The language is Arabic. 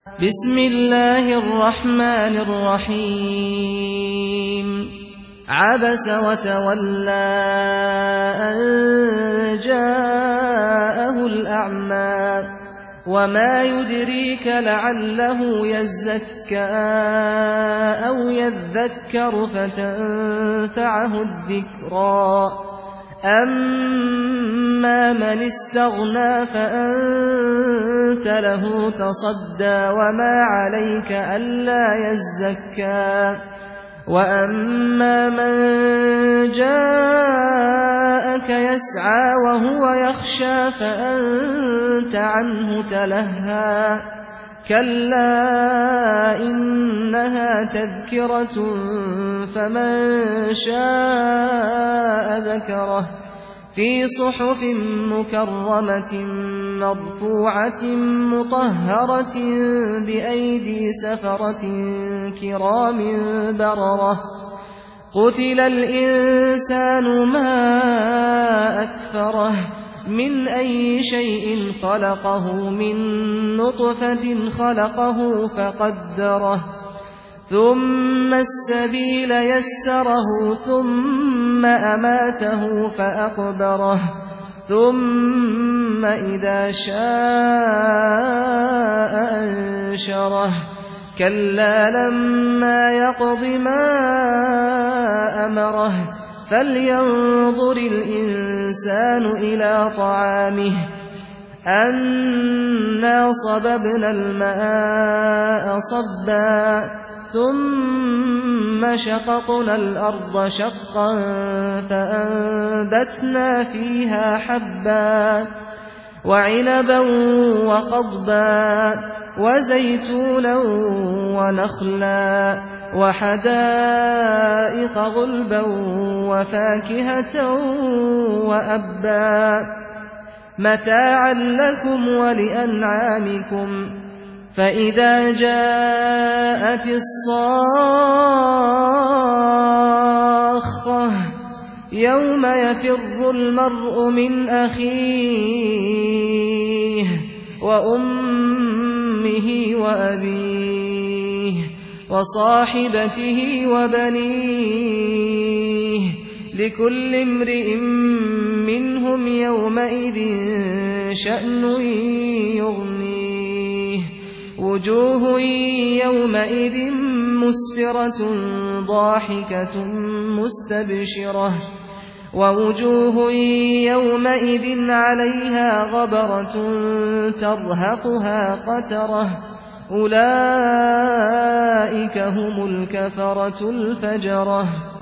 بسم الله الرحمن الرحيم عبس وتولى أن جاءه الأعمى وما يدريك لعله يزكى أو يذكر فتنفعه الذكرى أما من استغنى فأنت له تصدى وما عليك ألا يزكى وأما من جاءك يسعى وهو يخشى فأنت عنه تلهى كلا إنها تذكرة فمن شاء ذكره في صحف مكرمة مرفوعة مطهرة بأيدي سفرة كرام بررة قتل الإنسان ما أكفره من أي شيء خلقه من نطفة خلقه فقدره ثم السبيل يسره ثم أماته فأقبره ثم إذا شاء أنشره كلا لما يقض ما أمره فلينظر الإنسان إلى طعامه أنا صببنا الماء صبا ثم شققنا الأرض شقا فأنبتنا فيها حبا وعنبا وقضبا وزيتونا ونخلا وحدائق غلبا وفاكهة وأبا متاعا لكم ولأنعامكم فإذا جاءت الصاخة يوم يفر المرء من أخيه وأمه وأبيه وصاحبته وبنيه لكل امرئ منهم يومئذ شأن يغنيه وجوه يومئذ مسفرة ضاحكة مستبشرة ووجوه يومئذ عليها غبرة ترهقها قترة أولئك هم الكفرة الفجرة